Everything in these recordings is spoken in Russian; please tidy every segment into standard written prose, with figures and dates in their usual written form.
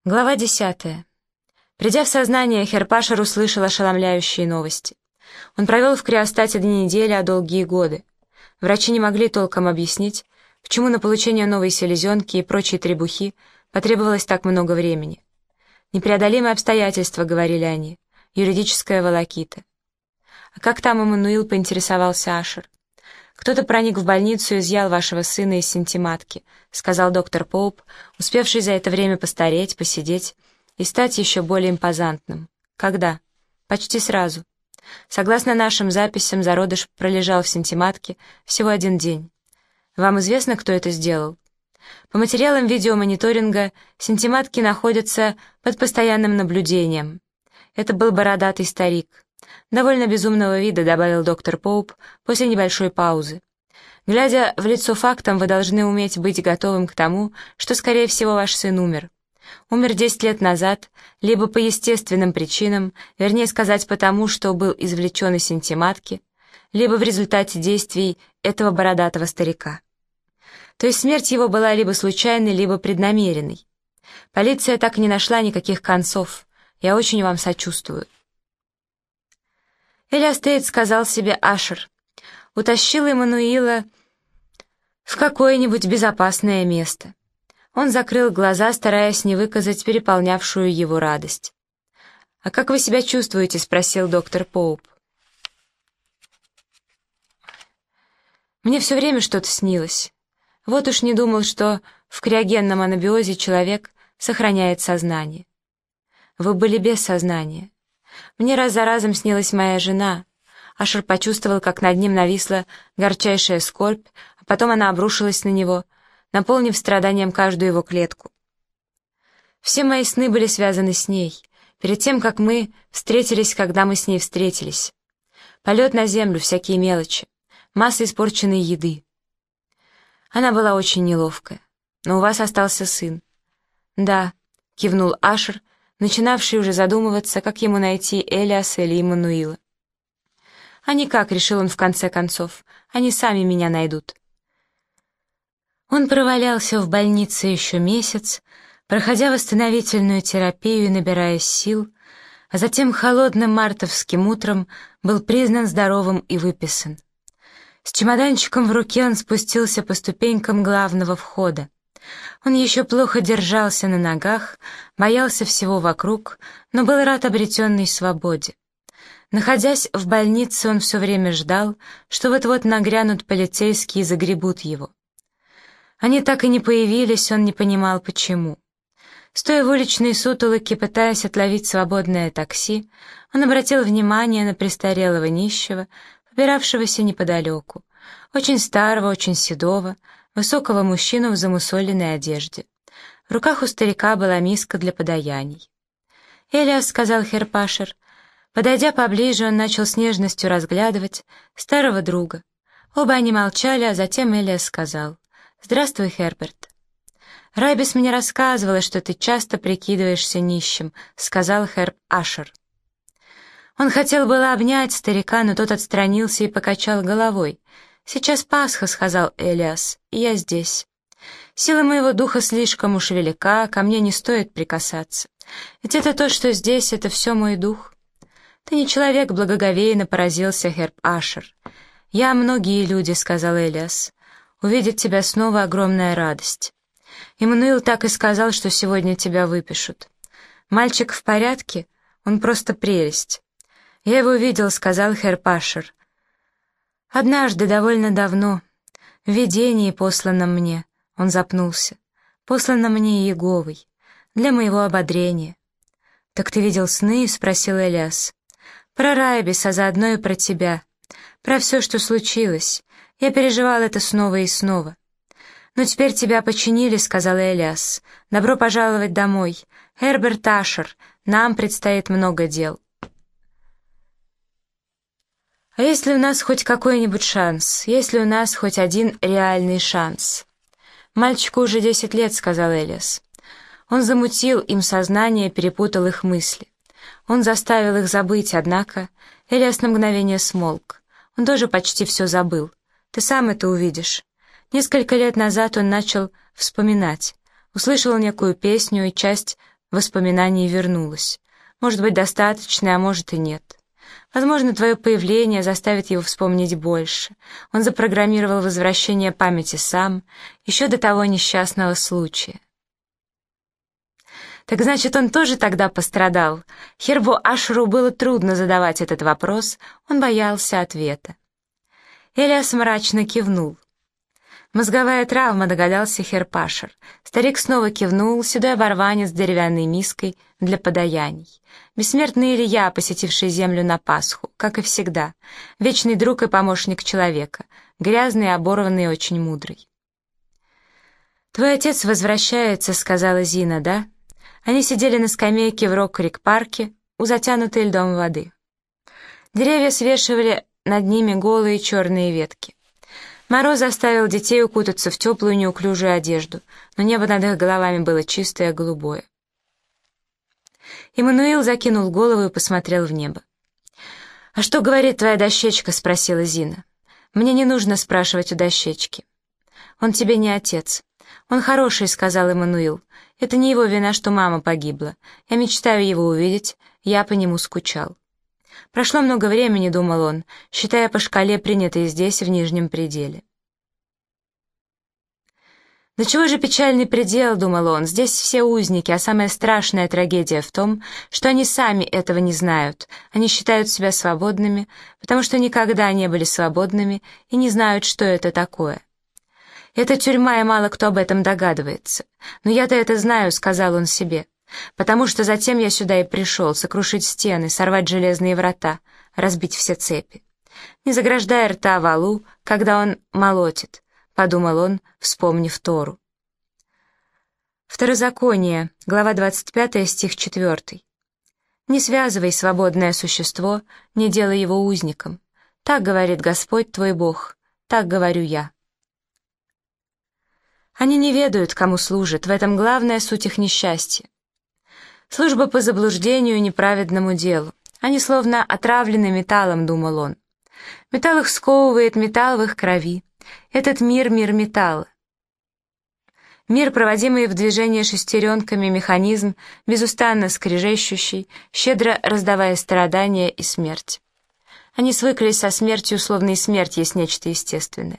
Глава 10. Придя в сознание, Херпашер услышал ошеломляющие новости. Он провел в криостате не недели, а долгие годы. Врачи не могли толком объяснить, почему на получение новой селезенки и прочей требухи потребовалось так много времени. «Непреодолимые обстоятельства», — говорили они, — «юридическая волокита». «А как там Эммануил?» — поинтересовался Ашер. «Кто-то проник в больницу и изъял вашего сына из синтематки», — сказал доктор Поуп, успевший за это время постареть, посидеть и стать еще более импозантным. «Когда?» «Почти сразу. Согласно нашим записям, зародыш пролежал в синтематке всего 1 день. Вам известно, кто это сделал?» «По материалам видеомониторинга синтематки находятся под постоянным наблюдением. Это был бородатый старик. Довольно безумного вида», — добавил доктор Поуп после небольшой паузы. «Глядя в лицо фактам, вы должны уметь быть готовым к тому, что, скорее всего, ваш сын умер. Умер 10 лет назад, либо по естественным причинам, вернее сказать, потому, что был извлечен из синтематки, либо в результате действий этого бородатого старика. То есть смерть его была либо случайной, либо преднамеренной. Полиция так и не нашла никаких концов. Я очень вам сочувствую». Элиас Тейт, сказал себе Ашер, утащил Эммануила в какое-нибудь безопасное место. Он закрыл глаза, стараясь не выказать переполнявшую его радость. «А как вы себя чувствуете?» — спросил доктор Поуп. «Мне все время что-то снилось. Вот уж не думал, что в криогенном анабиозе человек сохраняет сознание. Вы были без сознания. Мне раз за разом снилась моя жена». Ашер почувствовал, как над ним нависла горчайшая скорбь, а потом она обрушилась на него, наполнив страданием каждую его клетку. «Все мои сны были связаны с ней, перед тем, как мы встретились, когда мы с ней встретились. Полет на землю, всякие мелочи, масса испорченной еды. Она была очень неловкая. Но у вас остался сын». «Да», — кивнул Ашер, начинавший уже задумываться, как ему найти Элиаса или Эммануила. «А никак», — решил он в конце концов, — «они сами меня найдут». Он провалялся в больнице еще месяц, проходя восстановительную терапию и набираясь сил, а затем холодным мартовским утром был признан здоровым и выписан. С чемоданчиком в руке он спустился по ступенькам главного входа. Он еще плохо держался на ногах, боялся всего вокруг, но был рад обретенной свободе. Находясь в больнице, он все время ждал, что вот-вот нагрянут полицейские и загребут его. Они так и не появились, он не понимал, почему. Стоя в уличной сутолоке, пытаясь отловить свободное такси, он обратил внимание на престарелого нищего, побиравшегося неподалеку, очень старого, очень седого, высокого мужчину в замусоленной одежде. В руках у старика была миска для подаяний. «Элиас», — сказал Херпашер. Подойдя поближе, он начал с нежностью разглядывать старого друга. Оба они молчали, а затем Элиас сказал: «Здравствуй, Херберт». «Райбис мне рассказывала, что ты часто прикидываешься нищим», — сказал Херб Ашер. Он хотел было обнять старика, но тот отстранился и покачал головой. «Сейчас Пасха», — сказал Элиас, — «и я здесь. Сила моего духа слишком уж велика, ко мне не стоит прикасаться. Ведь это то, что здесь, это все мой дух». «Ты не человек», — благоговейно поразился Херб Ашер. «Я многие люди», — сказал Элиас. «Увидеть тебя снова огромная радость. Эммануил так и сказал, что сегодня тебя выпишут. Мальчик в порядке? Он просто прелесть». «Я его видел», — сказал Херб Ашер. «Однажды, довольно давно, в видении, посланном мне», — он запнулся, — «посланном мне Иеговой, для моего ободрения». «Так ты видел сны?» — спросил Элиас. «Про Райбис, а заодно и про тебя. Про все, что случилось. Я переживал это снова и снова». «Но теперь тебя починили», — сказал Элиас. «Добро пожаловать домой. Херберт Ашер, нам предстоит много дел». «А есть ли у нас хоть какой-нибудь шанс? Есть ли у нас хоть один реальный шанс?» «Мальчику уже 10 лет», — сказал Элиас. Он замутил им сознание, перепутал их мысли. Он заставил их забыть, однако Элиас на мгновение смолк. Он тоже почти все забыл. Ты сам это увидишь. Несколько лет назад он начал вспоминать. Услышал некую песню, и часть воспоминание вернулось. Может быть, достаточно, а может и нет. Возможно, твое появление заставит его вспомнить больше. Он запрограммировал возвращение памяти сам, еще до того несчастного случая. Так значит, он тоже тогда пострадал? Хербу Ашеру было трудно задавать этот вопрос, он боялся ответа. Элиас мрачно кивнул. «Мозговая травма», — догадался Херб Ашер. Старик снова кивнул, седой оборванец с деревянной миской для подаяний. Бессмертный Илья, посетивший землю на Пасху, как и всегда. Вечный друг и помощник человека. Грязный, оборванный и очень мудрый. «Твой отец возвращается», — сказала Зина, — «да?» Они сидели на скамейке в Рок-Крик-парке у затянутой льдом воды. Деревья свешивали над ними голые черные ветки. Мороз заставил детей укутаться в теплую неуклюжую одежду, но небо над их головами было чистое, голубое. Иммануил закинул голову и посмотрел в небо. «А что говорит твоя дощечка?» — спросила Зина. «Мне не нужно спрашивать у дощечки». «Он тебе не отец». «Он хороший», — сказал Иммануил. «Это не его вина, что мама погибла. Я мечтаю его увидеть, я по нему скучал». Прошло много времени, думал он, считая по шкале, принятой здесь, в нижнем пределе. «Да чего же печальный предел», — думал он, — «здесь все узники, а самая страшная трагедия в том, что они сами этого не знают, они считают себя свободными, потому что никогда не были свободными и не знают, что это такое. Это тюрьма, и мало кто об этом догадывается. Но я-то это знаю», — сказал он себе, — «потому что затем я сюда и пришел, сокрушить стены, сорвать железные врата, разбить все цепи. Не заграждая рта валу, когда он молотит», — подумал он, вспомнив Тору. Второзаконие, глава 25, стих 4. «Не связывай свободное существо, не делай его узником. Так говорит Господь твой Бог, так говорю я». Они не ведают, кому служат, в этом главная суть их несчастья. Служба по заблуждению и неправедному делу. Они словно отравлены металлом, думал он. Металл их сковывает, металл в их крови. Этот мир — мир металла. Мир, проводимый в движение шестеренками, механизм, безустанно скрежещущий, щедро раздавая страдания и смерть. Они свыклись со смертью, словно и смерть есть нечто естественное.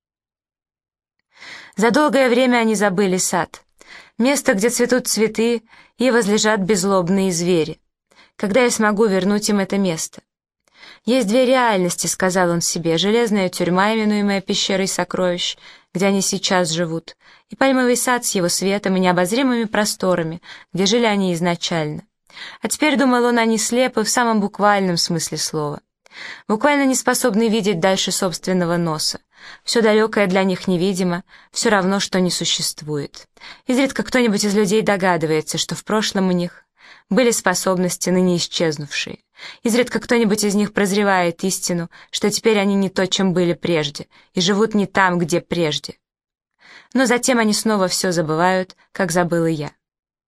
За долгое время они забыли сад. Место, где цветут цветы и возлежат беззлобные звери. Когда я смогу вернуть им это место? «Есть две реальности», — сказал он себе, — «железная тюрьма, именуемая пещерой сокровищ, где они сейчас живут, и пальмовый сад с его светом и необозримыми просторами, где жили они изначально». А теперь, думал он, они слепы в самом буквальном смысле слова. Буквально не способны видеть дальше собственного носа. Все далекое для них невидимо, все равно, что не существует. Изредка кто-нибудь из людей догадывается, что в прошлом у них были способности, ныне исчезнувшие. Изредка кто-нибудь из них прозревает истину, что теперь они не то, чем были прежде, и живут не там, где прежде. Но затем они снова все забывают, как забыл и я.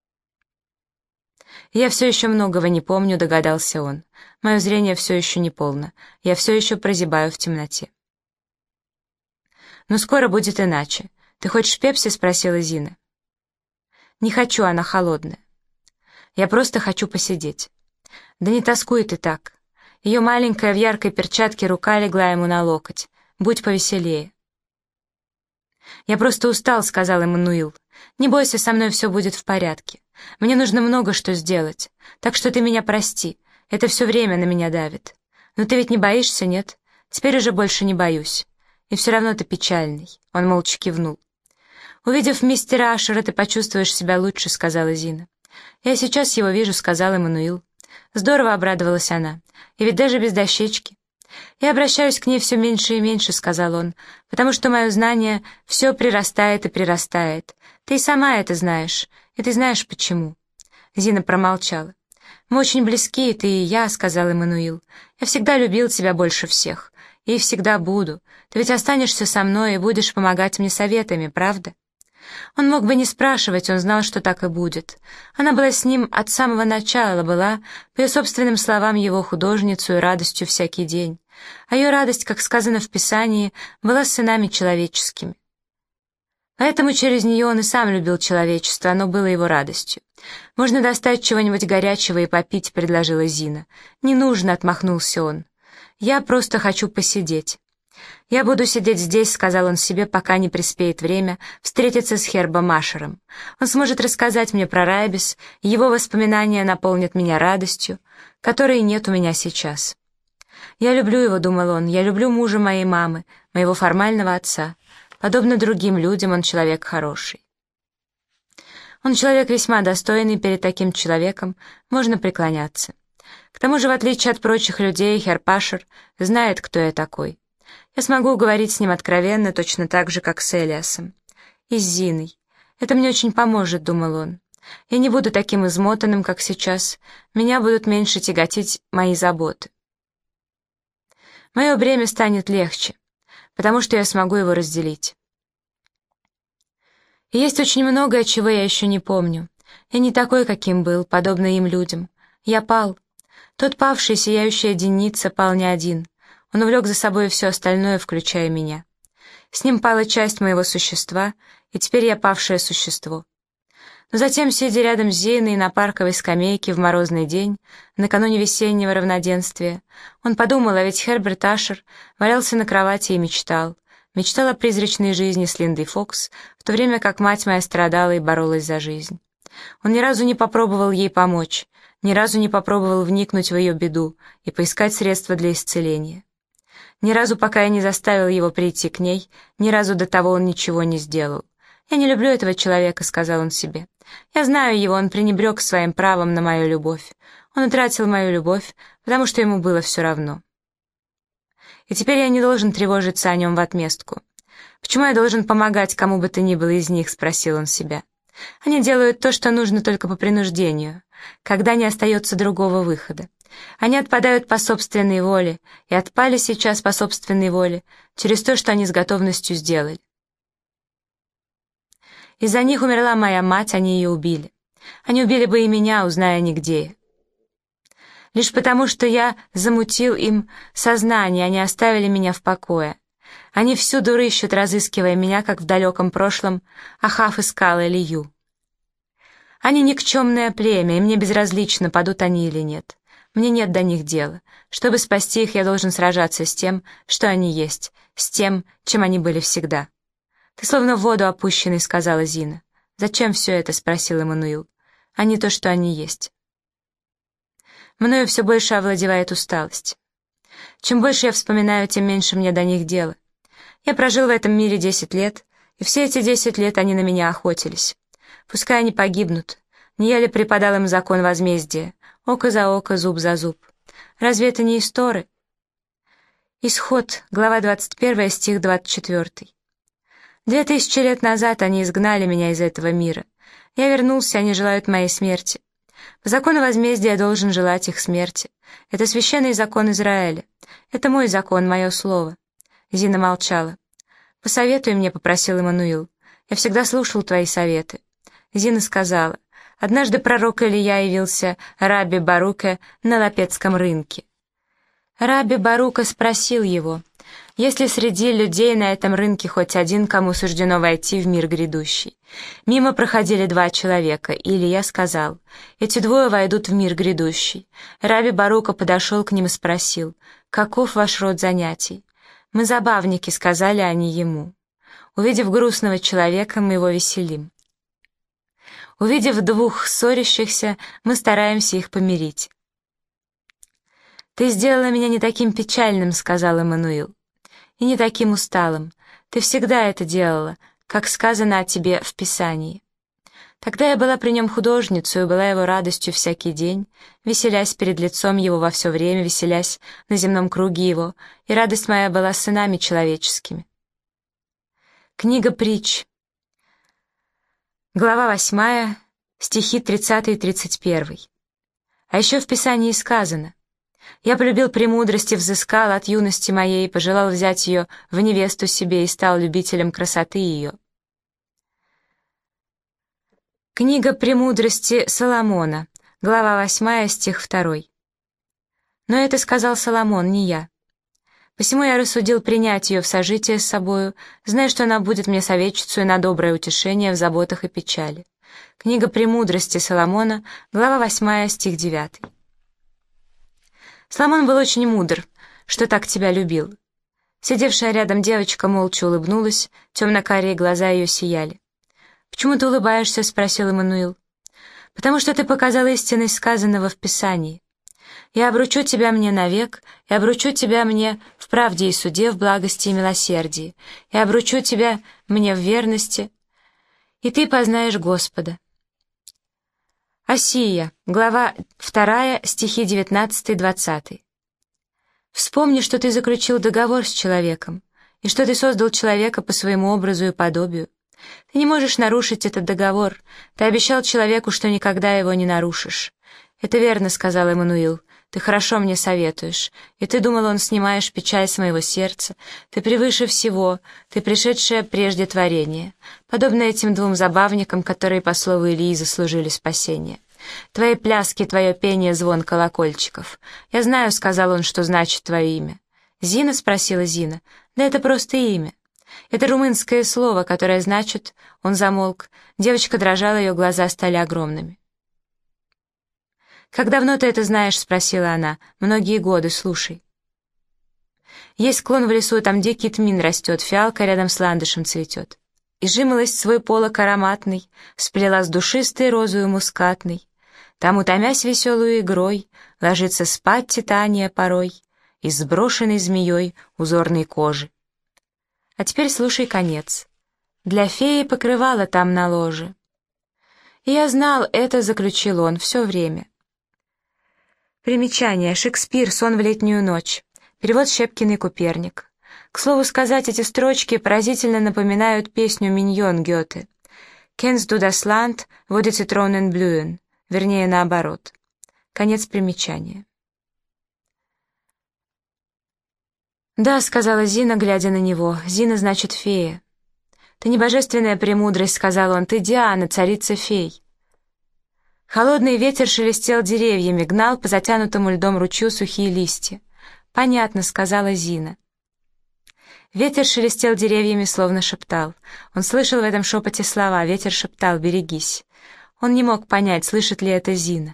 «Я все еще многого не помню», — догадался он. «Мое зрение все еще не полно. Я все еще прозябаю в темноте». «Но скоро будет иначе. Ты хочешь пепси?» — спросила Зина. «Не хочу, она холодная. Я просто хочу посидеть». «Да не тоскуй ты так». Ее маленькая в яркой перчатке рука легла ему на локоть. «Будь повеселее». «Я просто устал», — сказал Иммануил. «Не бойся, со мной все будет в порядке. Мне нужно много что сделать, так что ты меня прости. Это все время на меня давит. Но ты ведь не боишься, нет? Теперь уже больше не боюсь. И все равно ты печальный». Он молча кивнул. «Увидев мистера Ашера, ты почувствуешь себя лучше», — сказала Зина. «Я сейчас его вижу», — сказал Иммануил. «Здорово», — обрадовалась она. «И ведь даже без дощечки». «Я обращаюсь к ней все меньше и меньше», — сказал он, «потому что мое знание все прирастает и прирастает. Ты и сама это знаешь, и ты знаешь, почему». Зина промолчала. «Мы очень близки, ты и я», — сказал Иммануил. «Я всегда любил тебя больше всех, и всегда буду. Ты ведь останешься со мной и будешь помогать мне советами, правда?» Он мог бы не спрашивать, он знал, что так и будет. Она была с ним от самого начала, была, по ее собственным словам, его художницей и радостью всякий день. А ее радость, как сказано в Писании, была с сынами человеческими. Поэтому через нее он и сам любил человечество, оно было его радостью. «Можно достать чего-нибудь горячего и попить», — предложила Зина. «Не нужно», — отмахнулся он. «Я просто хочу посидеть». «Я буду сидеть здесь», — сказал он себе, пока не приспеет время встретиться с Хербом Ашером. Он сможет рассказать мне про Райбис, его воспоминания наполнят меня радостью, которой нет у меня сейчас. «Я люблю его», — думал он, — «я люблю мужа моей мамы, моего формального отца. Подобно другим людям, он человек хороший». Он человек весьма достойный, перед таким человеком можно преклоняться. К тому же, в отличие от прочих людей, Херб Ашер знает, кто я такой. Я смогу говорить с ним откровенно, точно так же, как с Элиасом. И с Зиной. Это мне очень поможет, думал он. Я не буду таким измотанным, как сейчас. Меня будут меньше тяготить мои заботы. Мое бремя станет легче, потому что я смогу его разделить. И есть очень многое, чего я еще не помню. Я не такой, каким был, подобно им людям. Я пал. Тот павший, сияющая денница, пал не один. Он увлек за собой все остальное, включая меня. С ним пала часть моего существа, и теперь я павшее существо. Но затем, сидя рядом с Зиной на парковой скамейке в морозный день, накануне весеннего равноденствия, он подумал, а ведь Херберт Ашер валялся на кровати и мечтал. Мечтал о призрачной жизни с Линдой Фокс, в то время как мать моя страдала и боролась за жизнь. Он ни разу не попробовал ей помочь, ни разу не попробовал вникнуть в ее беду и поискать средства для исцеления. Ни разу, пока я не заставил его прийти к ней, ни разу до того он ничего не сделал. «Я не люблю этого человека», — сказал он себе. «Я знаю его, он пренебрег своим правом на мою любовь. Он утратил мою любовь, потому что ему было все равно. И теперь я не должен тревожиться о нем в отместку. Почему я должен помогать кому бы то ни было из них?» — спросил он себя. «Они делают то, что нужно только по принуждению, когда не остается другого выхода. Они отпадают по собственной воле, и отпали сейчас по собственной воле, через то, что они с готовностью сделали. Из-за них умерла моя мать, они ее убили. Они убили бы и меня, узная они где я. Лишь потому, что я замутил им сознание, они оставили меня в покое. Они всюду рыщут, разыскивая меня, как в далеком прошлом Ахав искал Илью. Они никчемное племя, и мне безразлично, падут они или нет. Мне нет до них дела. Чтобы спасти их, я должен сражаться с тем, что они есть, с тем, чем они были всегда. «Ты словно в воду опущенный», — сказала Зина. «Зачем все это?» — спросил Эммануил. «А не то, что они есть». Мною все больше овладевает усталость. Чем больше я вспоминаю, тем меньше мне до них дела. Я прожил в этом мире 10 лет, и все эти 10 лет они на меня охотились. Пускай они погибнут. Не я ли преподал им закон возмездия? Око за око, зуб за зуб. Разве это не история? Исход, глава 21, стих 24. 2000 лет назад они изгнали меня из этого мира. Я вернулся, они желают моей смерти. По закону возмездия я должен желать их смерти. Это священный закон Израиля. Это мой закон, мое слово. Зина молчала. «Посоветуй мне», — попросил Эммануил. «Я всегда слушал твои советы». Зина сказала: «Однажды пророк Илия явился Рабби Баруке на Лапецком рынке. Рабби Барука спросил его: есть ли среди людей на этом рынке хоть один, кому суждено войти в мир грядущий? Мимо проходили 2 человека, и Илия сказал: эти 2 войдут в мир грядущий. Рабби Барука подошел к ним и спросил: каков ваш род занятий? Мы забавники, сказали они ему. Увидев грустного человека, мы его веселим. Увидев 2 ссорящихся, мы стараемся их помирить. «Ты сделала меня не таким печальным», — сказал Эммануил, — «и не таким усталым. Ты всегда это делала, как сказано о тебе в Писании». Тогда я была при нем художницей и была его радостью всякий день, веселясь перед лицом его во все время, веселясь на земном круге его, и радость моя была сынами человеческими. Книга притч. Глава 8, стихи 30 и 31. А еще в Писании сказано: «Я полюбил премудрость и взыскал от юности моей, пожелал взять ее в невесту себе и стал любителем красоты ее». Книга «Премудрости» Соломона, глава 8, стих 2. Но это сказал Соломон, не я. Посему я рассудил принять ее в сожитие с собою, зная, что она будет мне советчицей на доброе утешение в заботах и печали. Книга «Премудрости» Соломона, глава 8, стих 9. Соломон был очень мудр, что так тебя любил. Сидевшая рядом девочка молча улыбнулась, темно-карие глаза ее сияли. «Почему ты улыбаешься?» — спросил Эммануил. «Потому что ты показал истинность сказанного в Писании. Я обручу тебя мне навек, и обручу тебя мне в правде и суде, в благости и милосердии, и обручу тебя мне в верности, и ты познаешь Господа». Осия, глава 2, стихи 19-20. «Вспомни, что ты заключил договор с человеком, и что ты создал человека по своему образу и подобию. Ты не можешь нарушить этот договор, ты обещал человеку, что никогда его не нарушишь». «Это верно», — сказал Эммануил. «Ты хорошо мне советуешь, и ты думал, он снимаешь печаль с моего сердца. Ты превыше всего, ты пришедшее прежде творение, подобно этим двум забавникам, которые, по слову Илии, заслужили спасение. Твои пляски, твое пение, звон колокольчиков. Я знаю», — сказал он, — «что значит твое имя». «Зина?» — спросила Зина. «Да это просто имя. Это румынское слово, которое значит...» Он замолк. Девочка дрожала, ее глаза стали огромными. «Как давно ты это знаешь?» — спросила она. «Многие годы, слушай. Есть склон в лесу, там дикий тмин растет, фиалка рядом с ландышем цветет. И жимолость свой полок ароматный сплела с душистой розою мускатной. Там, утомясь веселую игрой, ложится спать Титания порой из сброшенной змеей узорной кожи. А теперь слушай конец. Для феи покрывало там на ложе. И я знал это, заключил он, все время». Примечание. Шекспир. «Сон в летнюю ночь». Перевод Щепкин и Куперник. К слову сказать, эти строчки поразительно напоминают песню «Миньон» Гёте. «Kennst du das Land, wo die Zitronen blühen?» Вернее, наоборот. Конец примечания. «Да», — сказала Зина, глядя на него. «Зина значит фея». «Ты не божественная премудрость», — сказал он, — «ты Диана, царица фей». Холодный ветер шелестел деревьями, гнал по затянутому льдом ручью сухие листья. «Понятно», — сказала Зина. Ветер шелестел деревьями, словно шептал. Он слышал в этом шепоте слова. Ветер шептал: «Берегись». Он не мог понять, слышит ли это Зина.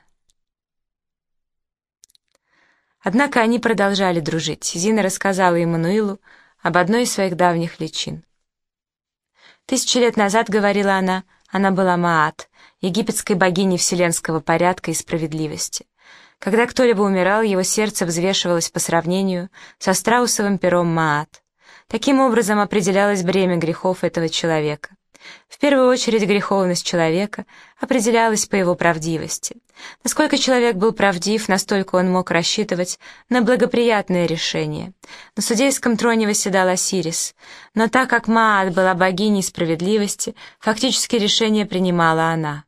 Однако они продолжали дружить. Зина рассказала Эммануилу об одной из своих давних личин. 1000 лет назад, говорила она была Маат, египетской богиней вселенского порядка и справедливости. Когда кто-либо умирал, его сердце взвешивалось по сравнению со страусовым пером Маат. Таким образом определялось бремя грехов этого человека. В первую очередь греховность человека определялась по его правдивости. Насколько человек был правдив, настолько он мог рассчитывать на благоприятное решение. На судейском троне восседал Осирис, но так как Маат была богиней справедливости, фактически решение принимала она.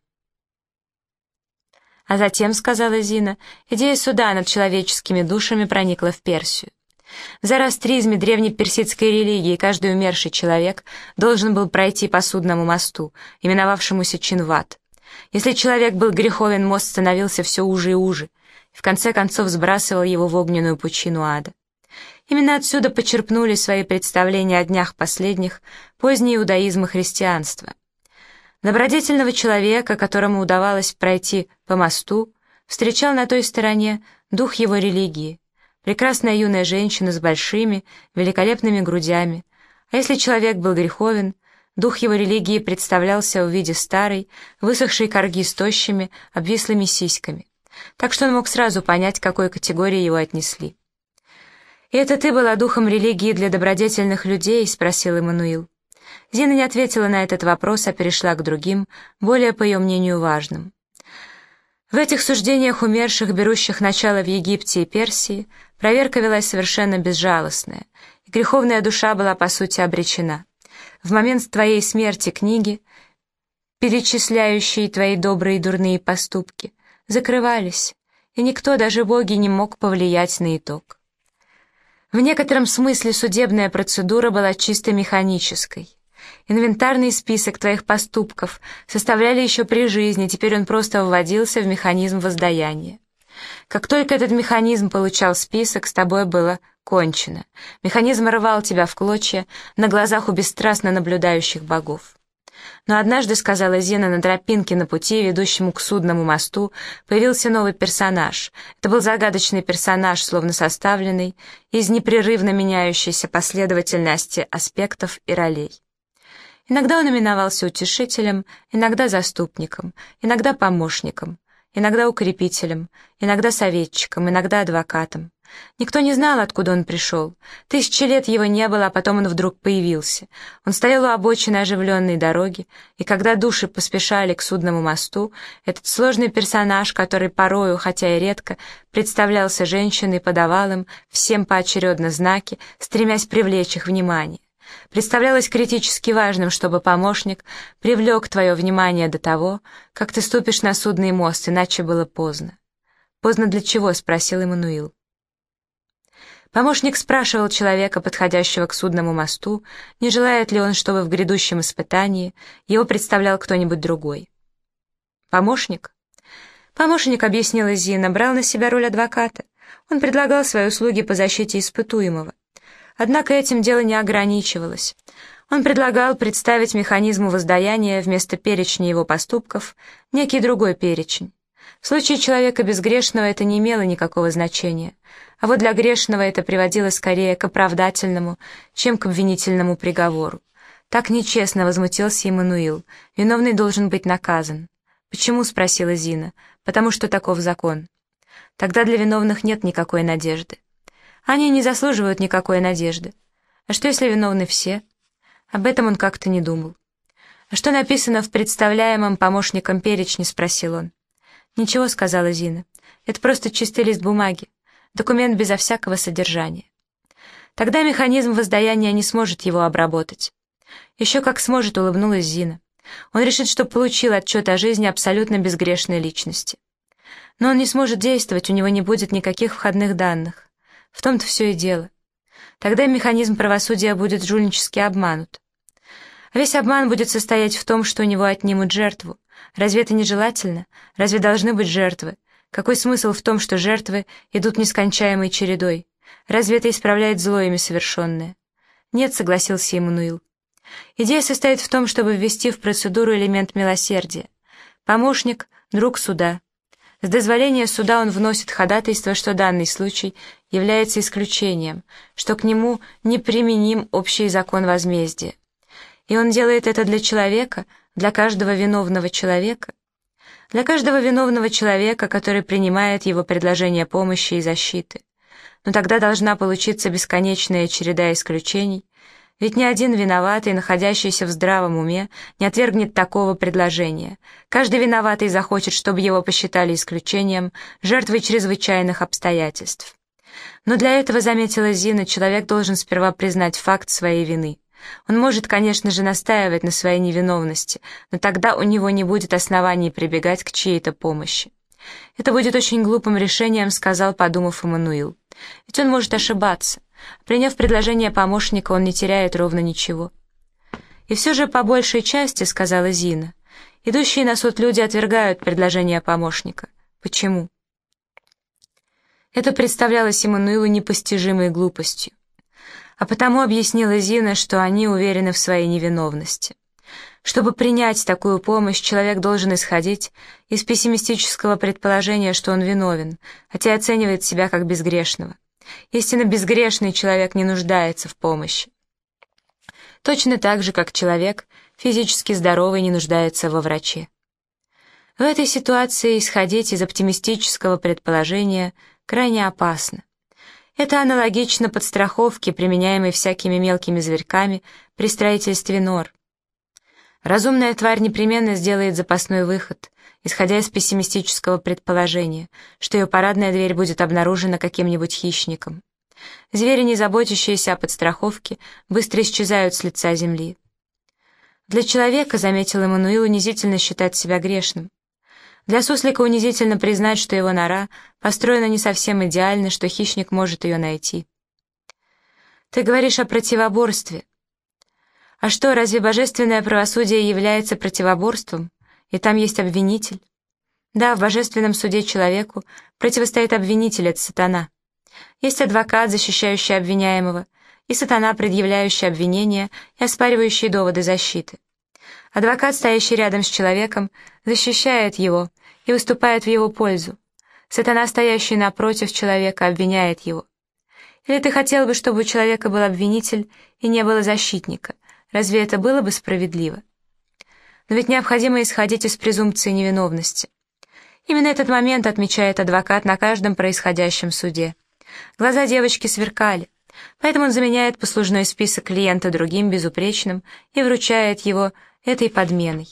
А затем, сказала Зина, идея суда над человеческими душами проникла в Персию. В зороастризме, древней персидской религии, каждый умерший человек должен был пройти по судному мосту, именовавшемуся Чинват. Если человек был греховен, мост становился все уже и уже, и в конце концов сбрасывал его в огненную пучину ада. Именно отсюда почерпнули свои представления о днях последних поздний иудаизм и христианство. Добродетельного человека, которому удавалось пройти по мосту, встречал на той стороне дух его религии, прекрасная юная женщина с большими, великолепными грудями, а если человек был греховен, дух его религии представлялся в виде старой, высохшей корги с тощими, обвислыми сиськами, так что он мог сразу понять, к какой категории его отнесли. «И это ты была духом религии для добродетельных людей?» — спросил Эммануил. Зина не ответила на этот вопрос, а перешла к другим, более, по ее мнению, важным. В этих суждениях умерших, берущих начало в Египте и Персии, проверка велась совершенно безжалостная, и греховная душа была по сути обречена. В момент твоей смерти книги, перечисляющие твои добрые и дурные поступки, закрывались, и никто, даже боги, не мог повлиять на итог. В некотором смысле судебная процедура была чисто механической. Инвентарный список твоих поступков составляли еще при жизни, теперь он просто вводился в механизм воздаяния. Как только этот механизм получал список, с тобой было кончено. Механизм рвал тебя в клочья на глазах у бесстрастно наблюдающих богов. Но однажды, сказала Зина, на тропинке на пути, ведущему к судному мосту, появился новый персонаж. Это был загадочный персонаж, словно составленный из непрерывно меняющейся последовательности аспектов и ролей. Иногда он именовался утешителем, иногда заступником, иногда помощником, иногда укрепителем, иногда советчиком, иногда адвокатом. Никто не знал, откуда он пришел. 1000 лет его не было, а потом он вдруг появился. Он стоял у обочины оживленной дороги, и когда души поспешали к судному мосту, этот сложный персонаж, который порою, хотя и редко, представлялся женщиной, подавал им всем поочередно знаки, стремясь привлечь их внимание. Представлялось критически важным, чтобы помощник привлек твое внимание до того, как ты ступишь на судный мост, иначе было поздно. «Поздно для чего?» — спросил Эммануил. Помощник спрашивал человека, подходящего к судному мосту, не желает ли он, чтобы в грядущем испытании его представлял кто-нибудь другой. «Помощник?» «Помощник», — объяснила Зина, — брал на себя роль адвоката. Он предлагал свои услуги по защите испытуемого. Однако этим дело не ограничивалось. Он предлагал представить механизму воздаяния вместо перечня его поступков некий другой перечень. В случае человека безгрешного это не имело никакого значения, а вот для грешного это приводило скорее к оправдательному, чем к обвинительному приговору. Так нечестно, возмутился Эммануил. Виновный должен быть наказан. «Почему?» — спросила Зина. «Потому что таков закон». «Тогда для виновных нет никакой надежды». «Они не заслуживают никакой надежды. А что, если виновны все?» Об этом он как-то не думал. «А что написано в представляемом помощником перечне?» — спросил он. «Ничего», — сказала Зина. «Это просто чистый лист бумаги, документ безо всякого содержания». «Тогда механизм воздаяния не сможет его обработать». «Еще как сможет», — улыбнулась Зина. «Он решит, что получил отчет о жизни абсолютно безгрешной личности. Но он не сможет действовать, у него не будет никаких входных данных. В том-то все и дело. Тогда механизм правосудия будет жульнически обманут. А весь обман будет состоять в том, что у него отнимут жертву. Разве это нежелательно? Разве должны быть жертвы? Какой смысл в том, что жертвы идут нескончаемой чередой? Разве это исправляет зло ими совершенное?» «Нет», — согласился Эммануил. «Идея состоит в том, чтобы ввести в процедуру элемент милосердия. Помощник — друг суда. С дозволения суда он вносит ходатайство, что данный случай является исключением, что к нему неприменим общий закон возмездия. И он делает это для человека, для каждого виновного человека, для каждого виновного человека, который принимает его предложение помощи и защиты. Но тогда должна получиться бесконечная череда исключений, ведь ни один виноватый, находящийся в здравом уме, не отвергнет такого предложения. Каждый виноватый захочет, чтобы его посчитали исключением, жертвой чрезвычайных обстоятельств. Но для этого, заметила Зина, человек должен сперва признать факт своей вины. Он может, конечно же, настаивать на своей невиновности, но тогда у него не будет оснований прибегать к чьей-то помощи. «Это будет очень глупым решением», — сказал, подумав Эммануил. «Ведь он может ошибаться. Приняв предложение помощника, он не теряет ровно ничего». «И все же по большей части, — сказала Зина, — идущие на суд люди отвергают предложение помощника. Почему?» Это представлялось Эммануилу непостижимой глупостью. А потому объяснила Зина, что они уверены в своей невиновности. Чтобы принять такую помощь, человек должен исходить из пессимистического предположения, что он виновен, хотя оценивает себя как безгрешного. Истинно безгрешный человек не нуждается в помощи. Точно так же, как человек, физически здоровый, не нуждается во враче. В этой ситуации исходить из оптимистического предположения крайне опасно. Это аналогично подстраховке, применяемой всякими мелкими зверьками при строительстве нор. Разумная тварь непременно сделает запасной выход, исходя из пессимистического предположения, что ее парадная дверь будет обнаружена каким-нибудь хищником. Звери, не заботящиеся о подстраховке, быстро исчезают с лица земли. Для человека, заметил Эммануил, унизительно считать себя грешным. Для суслика унизительно признать, что его нора построена не совсем идеально, что хищник может ее найти. Ты говоришь о противоборстве. А что, разве божественное правосудие является противоборством? И там есть обвинитель? Да, в божественном суде человеку противостоит обвинитель, это сатана. Есть адвокат, защищающий обвиняемого, и сатана, предъявляющий обвинения и оспаривающий доводы защиты. Адвокат, стоящий рядом с человеком, защищает его и выступает в его пользу. Сатана, стоящий напротив человека, обвиняет его. Или ты хотел бы, чтобы у человека был обвинитель и не было защитника? Разве это было бы справедливо? Но ведь необходимо исходить из презумпции невиновности. Именно этот момент отмечает адвокат на каждом происходящем суде. Глаза девочки сверкали, поэтому он заменяет послужной список клиента другим безупречным и вручает его этой подменой.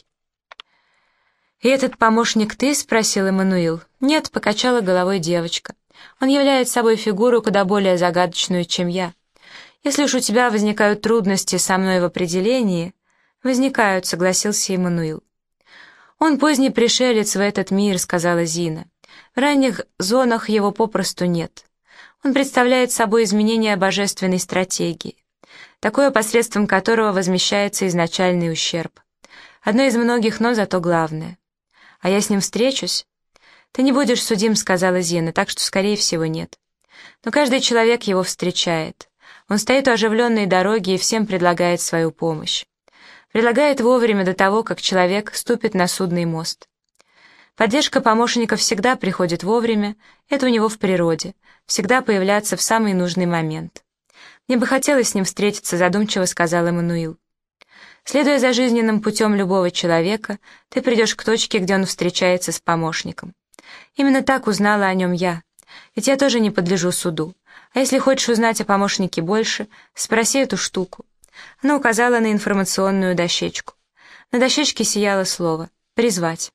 «И этот помощник ты?» — спросил Эммануил. «Нет», — покачала головой девочка. «Он является собой фигуру куда более загадочную, чем я. Если уж у тебя возникают трудности со мной в определении...» «Возникают», — согласился Эммануил. «Он поздний пришелец в этот мир», — сказала Зина. «В ранних зонах его попросту нет. Он представляет собой изменение божественной стратегии, такое, посредством которого возмещается изначальный ущерб. Одно из многих, но зато главное. А я с ним встречусь?» «Ты не будешь судим», — сказала Зина, «так что, скорее всего, нет. Но каждый человек его встречает. Он стоит у оживленной дороги и всем предлагает свою помощь. Предлагает вовремя до того, как человек ступит на судный мост. Поддержка помощника всегда приходит вовремя, это у него в природе, всегда появляться в самый нужный момент. Мне бы хотелось с ним встретиться», — задумчиво сказал Эммануил. «Следуя за жизненным путем любого человека, ты придешь к точке, где он встречается с помощником. Именно так узнала о нем я, ведь я тоже не подлежу суду. А если хочешь узнать о помощнике больше, спроси эту штуку». Она указала на информационную дощечку. На дощечке сияло слово «призвать».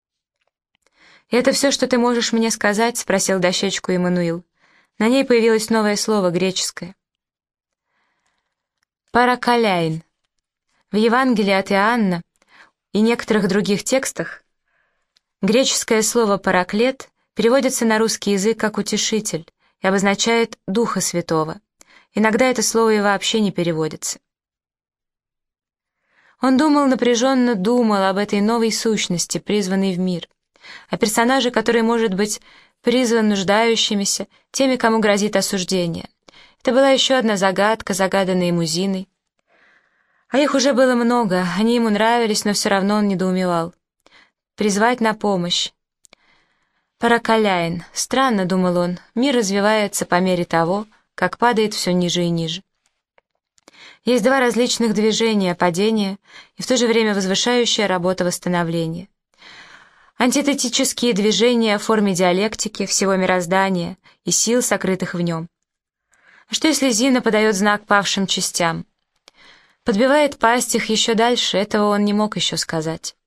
«И это все, что ты можешь мне сказать?» — спросил дощечку Эммануил. На ней появилось новое слово, греческое. «Паракаляин». В Евангелии от Иоанна и некоторых других текстах греческое слово «параклет» переводится на русский язык как «утешитель» и обозначает Духа Святого. Иногда это слово и вообще не переводится. Он напряженно думал об этой новой сущности, призванной в мир, о персонаже, который может быть призван нуждающимися, теми, кому грозит осуждение. Это была еще одна загадка, загаданная ему Зиной. А их уже было много, они ему нравились, но все равно он недоумевал. Призвать на помощь. Паракаляин. Странно, думал он, мир развивается по мере того, как падает все ниже и ниже. Есть два различных движения: падение и в то же время возвышающая работа восстановления. Антитетические движения в форме диалектики всего мироздания и сил, сокрытых в нем. А что если Зина подает знак павшим частям? Подбивает пасть их еще дальше, этого он не мог еще сказать.